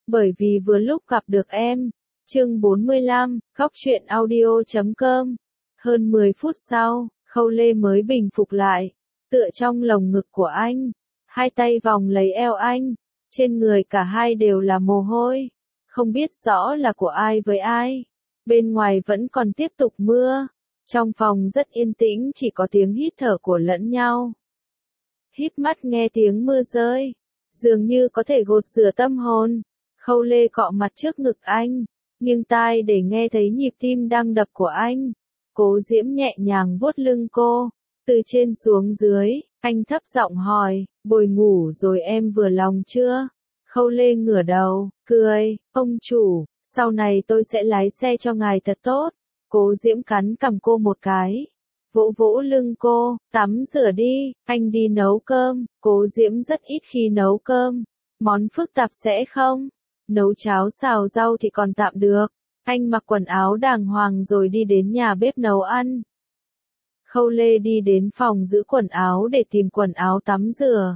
bởi vì vừa lúc gặp được em. Chương 45, Góc truyện audio.com. Hơn 10 phút sau, Khâu Lê mới bình phục lại, tựa trong lồng ngực của anh, hai tay vòng lấy eo anh, trên người cả hai đều là mồ hôi, không biết rõ là của ai với ai. Bên ngoài vẫn còn tiếp tục mưa, trong phòng rất yên tĩnh, chỉ có tiếng hít thở của lẫn nhau. Híp mắt nghe tiếng mưa rơi, dường như có thể gột rửa tâm hồn. Khâu Lê cọ mặt trước ngực anh, nghiêng tai để nghe thấy nhịp tim đang đập của anh. Cố Diễm nhẹ nhàng vuốt lưng cô, từ trên xuống dưới, anh thấp giọng hỏi, bồi ngủ rồi em vừa lòng chưa? Khâu Lê ngửa đầu, cười, ông chủ, sau này tôi sẽ lái xe cho ngài thật tốt. Cố Diễm cắn cằm cô một cái, vỗ vỗ lưng cô, tắm rửa đi, anh đi nấu cơm. Cố Diễm rất ít khi nấu cơm, món phức tạp sẽ không. Nấu cháo xào rau thì còn tạm được. Anh mặc quần áo đàng hoàng rồi đi đến nhà bếp nấu ăn. Khâu Lê đi đến phòng giữ quần áo để tìm quần áo tắm rửa.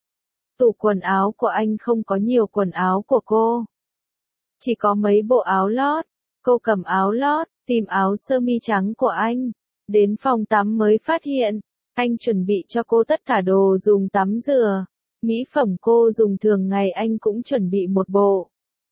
Tủ quần áo của anh không có nhiều quần áo của cô, chỉ có mấy bộ áo lót. Cô cầm áo lót, tìm áo sơ mi trắng của anh. Đến phòng tắm mới phát hiện, anh chuẩn bị cho cô tất cả đồ dùng tắm rửa. Mỹ phẩm cô dùng thường ngày anh cũng chuẩn bị một bộ.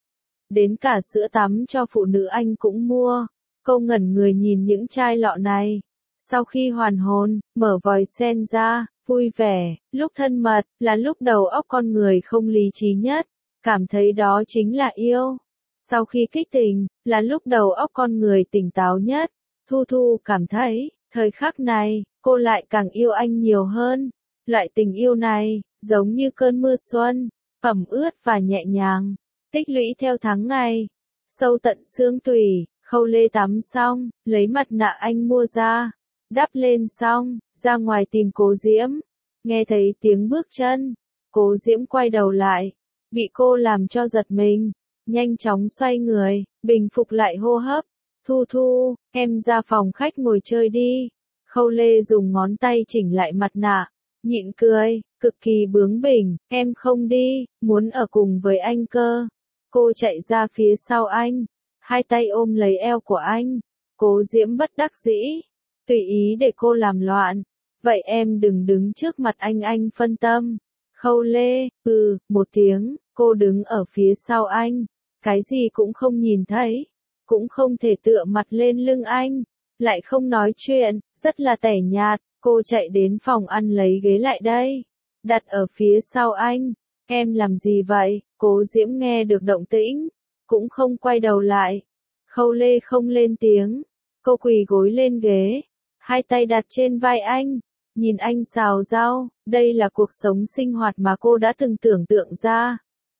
Đến cả sữa tắm cho phụ nữ anh cũng mua. Cô ngẩn người nhìn những chai lọ này. Sau khi hoàn hồn, mở vòi sen ra, vui vẻ, lúc thân mật, là lúc đầu óc con người không lý trí nhất, cảm thấy đó chính là yêu. Sau khi kích tình, là lúc đầu óc con người tỉnh táo nhất. Thu Thu cảm thấy, thời khắc này, cô lại càng yêu anh nhiều hơn. Loại tình yêu này, giống như cơn mưa xuân, ẩm ướt và nhẹ nhàng, tích lũy theo tháng ngày, sâu tận xương tủy. Khâu Lê tắm xong, lấy mặt nạ anh mua ra, đắp lên xong, ra ngoài tìm Cố Diễm. Nghe thấy tiếng bước chân, Cố Diễm quay đầu lại, bị cô làm cho giật mình, nhanh chóng xoay người, bình phục lại hô hấp. Thu Thu, em ra phòng khách ngồi chơi đi. Khâu Lê dùng ngón tay chỉnh lại mặt nạ, nhịn cười, cực kỳ bướng bỉnh, em không đi, muốn ở cùng với anh cơ. Cô chạy ra phía sau anh, hai tay ôm lấy eo của anh. Cố Diễm bất đắc dĩ, tùy ý để cô làm loạn. Vậy em đừng đứng trước mặt anh phân tâm. Khâu Lê, một tiếng, cô đứng ở phía sau anh, cái gì cũng không nhìn thấy, cũng không thể tựa mặt lên lưng anh, lại không nói chuyện, rất là tẻ nhạt. Cô chạy đến phòng ăn lấy ghế lại đây, đặt ở phía sau anh. Em làm gì vậy? Cố Diễm nghe được động tĩnh, cũng không quay đầu lại. Khâu Lê không lên tiếng, cô quỳ gối lên ghế, hai tay đặt trên vai anh, nhìn anh xào rau. Đây là cuộc sống sinh hoạt mà cô đã từng tưởng tượng ra.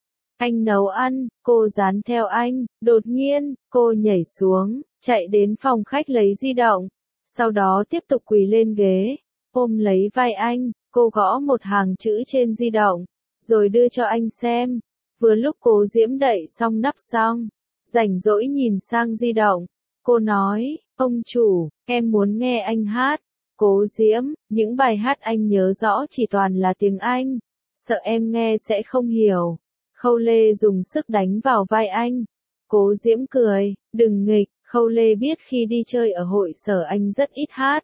Anh nấu ăn, cô dán theo anh. Đột nhiên, cô nhảy xuống, chạy đến phòng khách lấy di động, sau đó tiếp tục quỳ lên ghế, ôm lấy vai anh. Cô gõ một hàng chữ trên di động, rồi đưa cho anh xem. Vừa lúc Cố Diễm đậy xong nắp xong, rảnh rỗi nhìn sang di động, cô nói, ông chủ, em muốn nghe anh hát. Cố Diễm, những bài hát anh nhớ rõ chỉ toàn là tiếng Anh, sợ em nghe sẽ không hiểu. Khâu Lê dùng sức đánh vào vai anh. Cố Diễm cười, đừng nghịch. Khâu Lê biết khi đi chơi ở hội sở anh rất ít hát,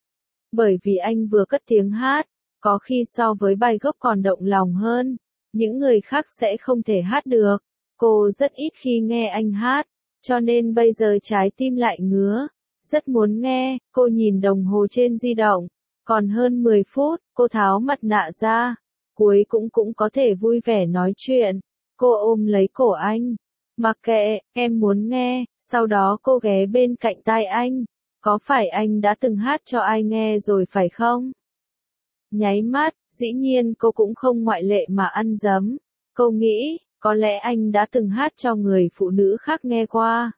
bởi vì anh vừa cất tiếng hát, có khi so với bài gốc còn động lòng hơn, những người khác sẽ không thể hát được. Cô rất ít khi nghe anh hát, cho nên bây giờ trái tim lại ngứa, rất muốn nghe. Cô nhìn đồng hồ trên di động, còn hơn 10 phút, cô tháo mặt nạ ra, cuối cũng có thể vui vẻ nói chuyện. Cô ôm lấy cổ anh, mặc kệ, em muốn nghe. Sau đó cô ghé bên cạnh tai anh, có phải anh đã từng hát cho ai nghe rồi phải không? Nháy mắt, dĩ nhiên cô cũng không ngoại lệ mà ăn dấm. Cô nghĩ, có lẽ anh đã từng hát cho người phụ nữ khác nghe qua.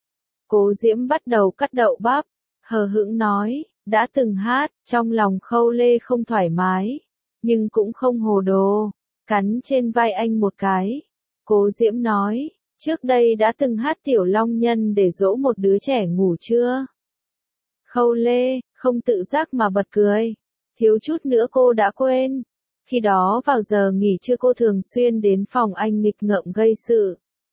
Cố Diễm bắt đầu cắt đậu bắp, hờ hững nói, đã từng hát. Trong lòng Khâu Lê không thoải mái, nhưng cũng không hồ đồ, cắn trên vai anh một cái. Cố Diễm nói, trước đây đã từng hát Tiểu Long Nhân để dỗ một đứa trẻ ngủ chưa? Khâu Lê, không tự giác mà bật cười, thiếu chút nữa cô đã quên. Khi đó vào giờ nghỉ trưa cô thường xuyên đến phòng anh nghịch ngợm gây sự.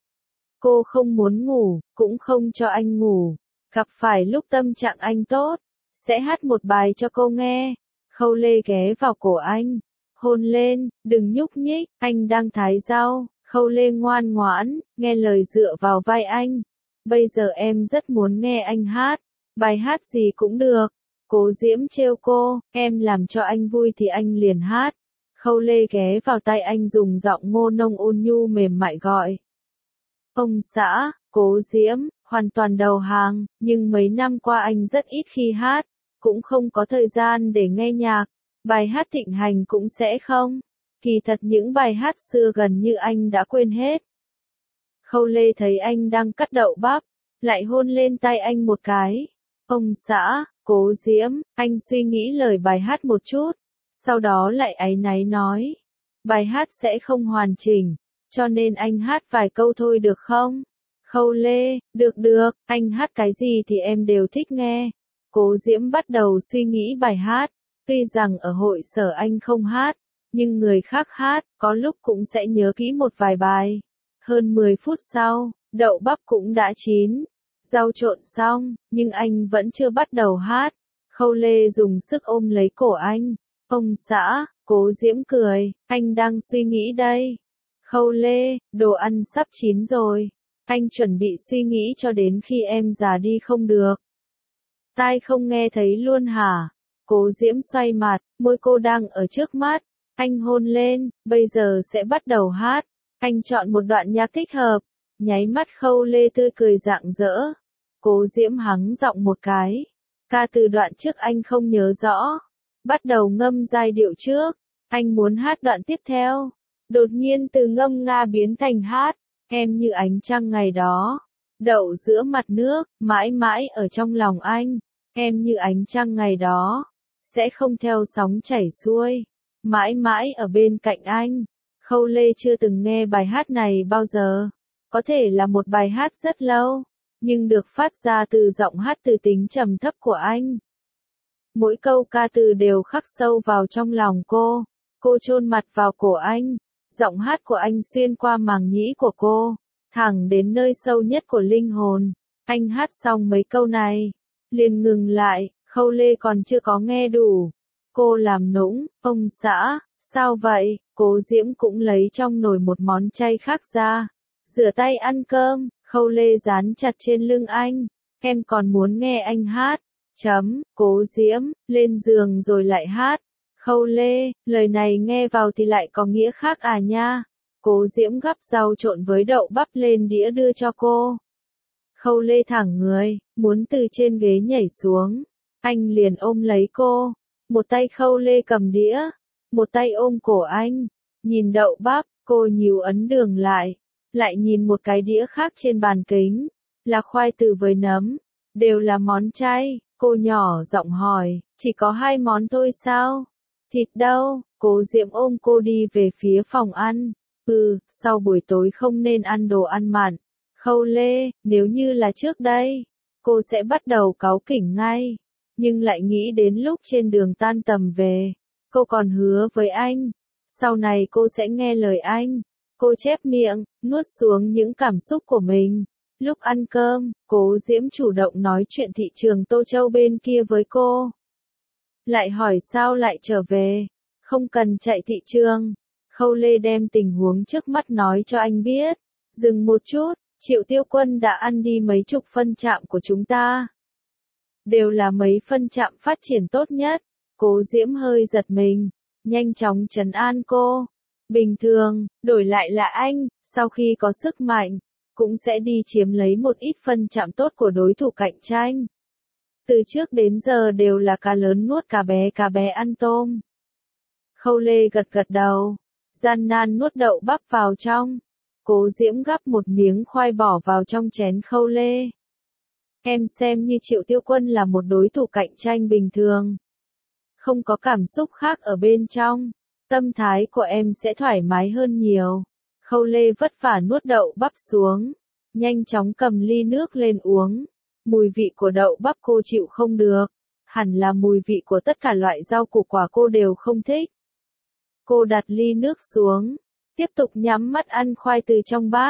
Cô không muốn ngủ, cũng không cho anh ngủ. Gặp phải lúc tâm trạng anh tốt, sẽ hát một bài cho cô nghe. Khâu Lê ghé vào cổ anh, hôn lên, đừng nhúc nhích, anh đang thái rau. Khâu Lê ngoan ngoãn, nghe lời dựa vào vai anh. Bây giờ em rất muốn nghe anh hát, bài hát gì cũng được. Cố Diễm trêu cô, em làm cho anh vui thì anh liền hát. Khâu Lê ghé vào tai anh dùng giọng ngô nông ôn nhu mềm mại gọi. Ông xã, Cố Diễm, hoàn toàn đầu hàng, nhưng mấy năm qua anh rất ít khi hát, cũng không có thời gian để nghe nhạc, bài hát thịnh hành cũng sẽ không. Kỳ thật những bài hát xưa gần như anh đã quên hết. Khâu Lê thấy anh đang cắt đậu bắp, lại hôn lên tay anh một cái. Ông xã, Cố Diễm, anh suy nghĩ lời bài hát một chút, sau đó lại áy náy nói. Bài hát sẽ không hoàn chỉnh, cho nên anh hát vài câu thôi được không? Khâu Lê, được, anh hát cái gì thì em đều thích nghe. Cố Diễm bắt đầu suy nghĩ bài hát, tuy rằng ở hội sở anh không hát, nhưng người khác hát, có lúc cũng sẽ nhớ kỹ một vài bài. Hơn 10 phút sau, đậu bắp cũng đã chín, rau trộn xong, nhưng anh vẫn chưa bắt đầu hát. Khâu Lê dùng sức ôm lấy cổ anh. Ông xã, Cố Diễm cười, anh đang suy nghĩ đây. Khâu Lê, đồ ăn sắp chín rồi. Anh chuẩn bị suy nghĩ cho đến khi em già đi không được. Tai không nghe thấy luôn hả? Cố Diễm xoay mặt, môi cô đang ở trước mắt. Anh hôn lên, bây giờ sẽ bắt đầu hát. Anh chọn một đoạn nhạc thích hợp. Nháy mắt Khâu Lê tươi cười rạng rỡ. Cố Diễm hắng giọng một cái. Ca từ đoạn trước anh không nhớ rõ. Bắt đầu ngâm giai điệu trước. Anh muốn hát đoạn tiếp theo. Đột nhiên từ ngâm nga biến thành hát. Em như ánh trăng ngày đó. Đậu giữa mặt nước, mãi mãi ở trong lòng anh. Em như ánh trăng ngày đó. Sẽ không theo sóng chảy xuôi. Mãi mãi ở bên cạnh anh. Khâu Lê chưa từng nghe bài hát này bao giờ. Có thể là một bài hát rất lâu, nhưng được phát ra từ giọng hát từ tính trầm thấp của anh. Mỗi câu ca từ đều khắc sâu vào trong lòng cô. Cô chôn mặt vào cổ anh. Giọng hát của anh xuyên qua màng nhĩ của cô, thẳng đến nơi sâu nhất của linh hồn. Anh hát xong mấy câu này, liền ngừng lại, Khâu Lê còn chưa có nghe đủ. Cô làm nũng, ông xã, sao vậy? Cố Diễm cũng lấy trong nồi một món chay khác ra. Rửa tay ăn cơm, Khâu Lê dán chặt trên lưng anh. Em còn muốn nghe anh hát. Cố Diễm, lên giường rồi lại hát. Khâu Lê, lời này nghe vào thì lại có nghĩa khác à nha. Cố Diễm gắp rau trộn với đậu bắp lên đĩa đưa cho cô. Khâu Lê thẳng người, muốn từ trên ghế nhảy xuống. Anh liền ôm lấy cô. Một tay Khâu Lê cầm đĩa, một tay ôm cổ anh. Nhìn đậu bắp, cô nhíu ấn đường lại nhìn một cái đĩa khác trên bàn kính. Là khoai từ với nấm, đều là món chay. Cô nhỏ giọng hỏi, chỉ có 2 món thôi sao? Thịt đâu? Cố Diễm ôm cô đi về phía phòng ăn. Sau buổi tối không nên ăn đồ ăn mặn. Khâu Lê, nếu như là trước đây, cô sẽ bắt đầu cáu kỉnh ngay. Nhưng lại nghĩ đến lúc trên đường tan tầm về, cô còn hứa với anh, sau này cô sẽ nghe lời anh. Cô chép miệng, nuốt xuống những cảm xúc của mình. Lúc ăn cơm, Cố Diễm chủ động nói chuyện thị trường Tô Châu bên kia với cô. Lại hỏi sao lại trở về, không cần chạy thị trường. Khâu Lê đem tình huống trước mắt nói cho anh biết. Dừng một chút, Triệu Tiêu Quân đã ăn đi mấy chục phân trạm của chúng ta. Đều là mấy phân trạm phát triển tốt nhất. Cố Diễm hơi giật mình, nhanh chóng trấn an cô. Bình thường, đổi lại là anh, sau khi có sức mạnh, cũng sẽ đi chiếm lấy một ít phân trạm tốt của đối thủ cạnh tranh. Từ trước đến giờ đều là cá lớn nuốt cá bé ăn tôm. Khâu Lê gật gật đầu, gian nan nuốt đậu bắp vào trong. Cố Diễm gắp một miếng khoai bỏ vào trong chén Khâu Lê. Em xem như Triệu Tiêu Quân là một đối thủ cạnh tranh bình thường. Không có cảm xúc khác ở bên trong. Tâm thái của em sẽ thoải mái hơn nhiều. Khâu Lê vất vả nuốt đậu bắp xuống. Nhanh chóng cầm ly nước lên uống. Mùi vị của đậu bắp cô chịu không được. Hẳn là mùi vị của tất cả loại rau củ quả cô đều không thích. Cô đặt ly nước xuống. Tiếp tục nhắm mắt ăn khoai từ trong bát.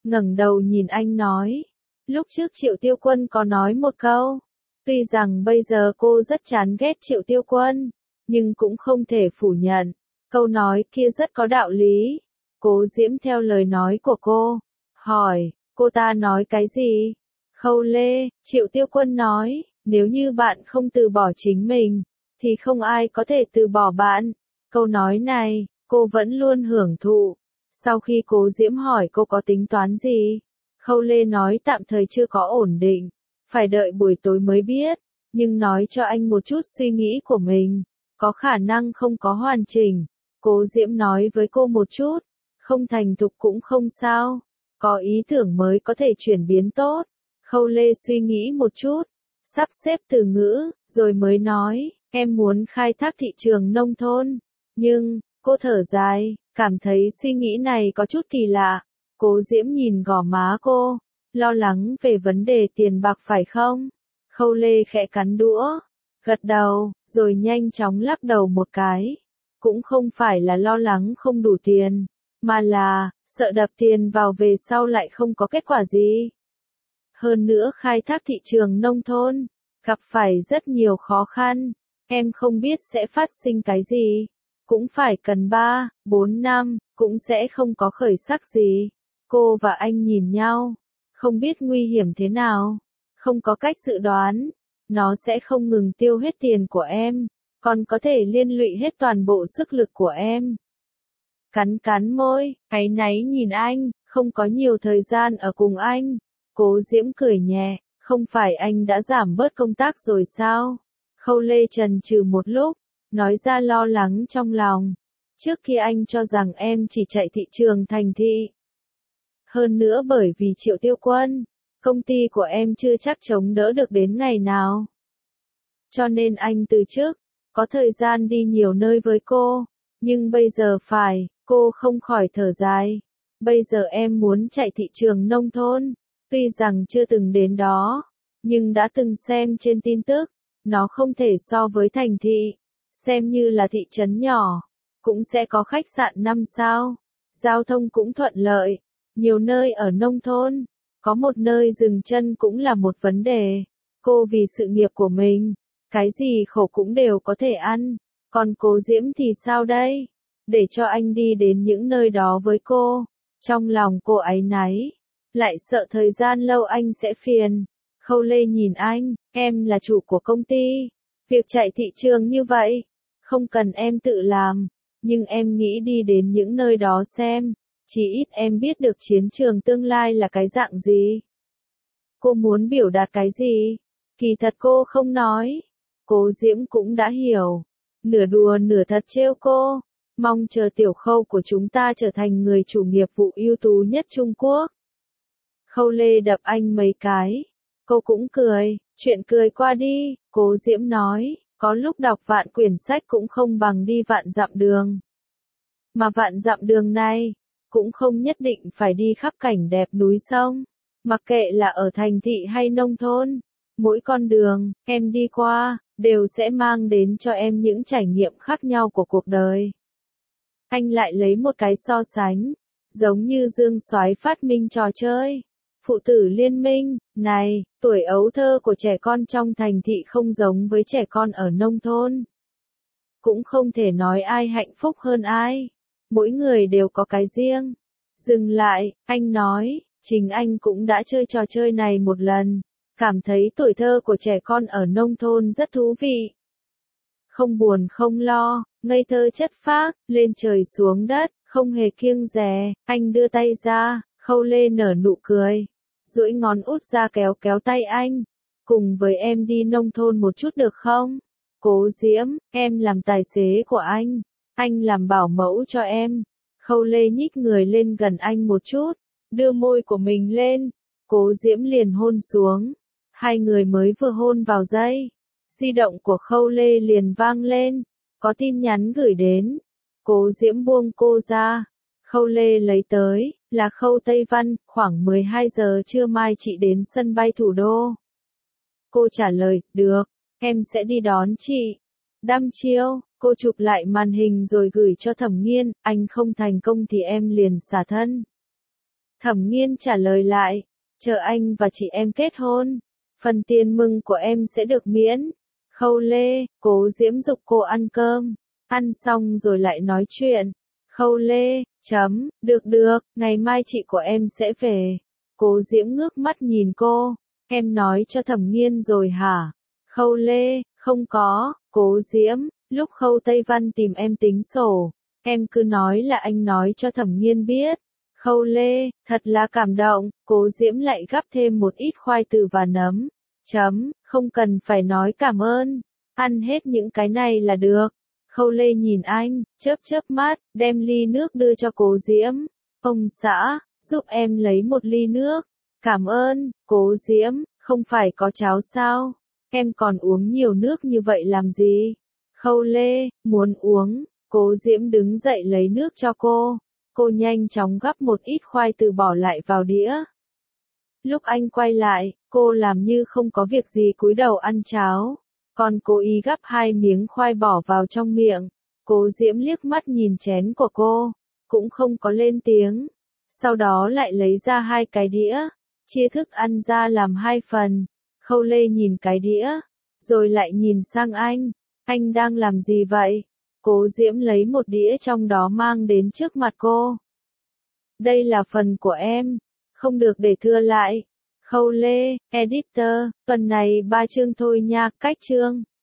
ngẩng đầu nhìn anh nói. Lúc trước Triệu Tiêu Quân có nói một câu. Tuy rằng bây giờ cô rất chán ghét Triệu Tiêu Quân, nhưng cũng không thể phủ nhận. Câu nói kia rất có đạo lý. Cố Diễm theo lời nói của cô. Hỏi, cô ta nói cái gì? Khâu Lê, Triệu Tiêu Quân nói, nếu như bạn không từ bỏ chính mình, thì không ai có thể từ bỏ bạn. Câu nói này, cô vẫn luôn hưởng thụ. Sau khi Cố Diễm hỏi cô có tính toán gì, Khâu Lê nói tạm thời chưa có ổn định, phải đợi buổi tối mới biết, nhưng nói cho anh một chút suy nghĩ của mình, có khả năng không có hoàn chỉnh. Cố Diễm nói với cô một chút, không thành thục cũng không sao, có ý tưởng mới có thể chuyển biến tốt. Khâu Lê suy nghĩ một chút, sắp xếp từ ngữ, rồi mới nói, em muốn khai thác thị trường nông thôn. Nhưng, cô thở dài, cảm thấy suy nghĩ này có chút kỳ lạ. Cố Diễm nhìn gò má cô, lo lắng về vấn đề tiền bạc phải không? Khâu Lê khẽ cắn đũa, gật đầu, rồi nhanh chóng lắc đầu một cái. Cũng không phải là lo lắng không đủ tiền, mà là, sợ đập tiền vào về sau lại không có kết quả gì. Hơn nữa khai thác thị trường nông thôn, gặp phải rất nhiều khó khăn, em không biết sẽ phát sinh cái gì. Cũng phải cần 3, 4 năm, cũng sẽ không có khởi sắc gì. Cô và anh nhìn nhau, không biết nguy hiểm thế nào, không có cách dự đoán, nó sẽ không ngừng tiêu hết tiền của em, còn có thể liên lụy hết toàn bộ sức lực của em. Cắn cắn môi, áy náy nhìn anh, không có nhiều thời gian ở cùng anh. Cố Diễm cười nhẹ, không phải anh đã giảm bớt công tác rồi sao? Khâu Lê chần chừ một lúc, nói ra lo lắng trong lòng. Trước kia anh cho rằng em chỉ chạy thị trường thành thị. Hơn nữa bởi vì Triệu Tiêu Quân, công ty của em chưa chắc chống đỡ được đến ngày nào. Cho nên anh từ chức, có thời gian đi nhiều nơi với cô. Nhưng bây giờ phải, cô không khỏi thở dài. Bây giờ em muốn chạy thị trường nông thôn. Tuy rằng chưa từng đến đó, nhưng đã từng xem trên tin tức, nó không thể so với thành thị, xem như là thị trấn nhỏ, cũng sẽ có khách sạn 5 sao, giao thông cũng thuận lợi, nhiều nơi ở nông thôn, có một nơi dừng chân cũng là một vấn đề. Cô vì sự nghiệp của mình, cái gì khổ cũng đều có thể ăn, còn Cố Diễm thì sao đây? Để cho anh đi đến những nơi đó với cô, trong lòng cô áy náy. Lại sợ thời gian lâu anh sẽ phiền. Khâu Lê nhìn anh, em là chủ của công ty. Việc chạy thị trường như vậy, không cần em tự làm. Nhưng em nghĩ đi đến những nơi đó xem, chỉ ít em biết được chiến trường tương lai là cái dạng gì. Cô muốn biểu đạt cái gì? Kỳ thật cô không nói. Cố Diễm cũng đã hiểu. Nửa đùa nửa thật trêu cô. Mong chờ Tiểu Khâu của chúng ta trở thành người chủ nghiệp vụ ưu tú nhất Trung Quốc. Khâu Lê đập anh mấy cái. Cô cũng cười, chuyện cười qua đi, Cố Diễm nói, có lúc đọc vạn quyển sách cũng không bằng đi vạn dặm đường. Mà vạn dặm đường này, cũng không nhất định phải đi khắp cảnh đẹp núi sông, mặc kệ là ở thành thị hay nông thôn. Mỗi con đường, em đi qua, đều sẽ mang đến cho em những trải nghiệm khác nhau của cuộc đời. Anh lại lấy một cái so sánh, giống như Dương Soái phát minh trò chơi. Phụ tử liên minh, này, tuổi ấu thơ của trẻ con trong thành thị không giống với trẻ con ở nông thôn. Cũng không thể nói ai hạnh phúc hơn ai. Mỗi người đều có cái riêng. Dừng lại, anh nói, chính anh cũng đã chơi trò chơi này một lần. Cảm thấy tuổi thơ của trẻ con ở nông thôn rất thú vị. Không buồn không lo, ngây thơ chất phác, lên trời xuống đất, không hề kiêng dè. Anh đưa tay ra, Khâu Lê nở nụ cười. Duỗi ngón út ra kéo kéo tay anh. Cùng với em đi nông thôn một chút được không? Cố Diễm, em làm tài xế của anh làm bảo mẫu cho em. Khâu Lê nhích người lên gần anh một chút, đưa môi của mình lên. Cố Diễm liền hôn xuống. Hai người mới vừa hôn vào dây. Di động của Khâu Lê liền vang lên. Có tin nhắn gửi đến. Cố Diễm buông cô ra. Khâu Lê lấy tới, là Khâu Tây Văn, khoảng 12 giờ trưa mai chị đến sân bay thủ đô. Cô trả lời, được, em sẽ đi đón chị. Đăm chiêu, cô chụp lại màn hình rồi gửi cho Thẩm Nghiên, anh không thành công thì em liền xả thân. Thẩm Nghiên trả lời lại, chờ anh và chị em kết hôn, phần tiền mừng của em sẽ được miễn. Khâu Lê, Cố Diễm giục cô ăn cơm, ăn xong rồi lại nói chuyện. Khâu Lê, được được, ngày mai chị của em sẽ về. Cố Diễm ngước mắt nhìn cô, em nói cho Thẩm Nghiên rồi hả? Khâu Lê, không có. Cố Diễm, lúc Khâu Tây Văn tìm em tính sổ, em cứ nói là anh nói cho Thẩm Nghiên biết. Khâu Lê, thật là cảm động. Cố Diễm lại gắp thêm một ít khoai tây và nấm. Không cần phải nói cảm ơn, ăn hết những cái này là được. Khâu Lê nhìn anh, chớp chớp mắt, đem ly nước đưa cho Cố Diễm. Ông xã, giúp em lấy một ly nước. Cảm ơn. Cố Diễm, không phải có cháo sao? Em còn uống nhiều nước như vậy làm gì? Khâu Lê, muốn uống. Cố Diễm đứng dậy lấy nước cho cô. Cô nhanh chóng gắp một ít khoai tây bỏ lại vào đĩa. Lúc anh quay lại, cô làm như không có việc gì cúi đầu ăn cháo. Còn cố ý gắp 2 miếng khoai bỏ vào trong miệng. Cố Diễm liếc mắt nhìn chén của cô, cũng không có lên tiếng. Sau đó lại lấy ra 2 cái đĩa, chia thức ăn ra làm 2 phần. Khâu Lê nhìn cái đĩa, rồi lại nhìn sang anh đang làm gì vậy? Cố Diễm lấy một đĩa trong đó mang đến trước mặt cô. Đây là phần của em, không được để thưa lại. Khâu Lê, editor, tuần này 3 chương thôi nha, cách chương.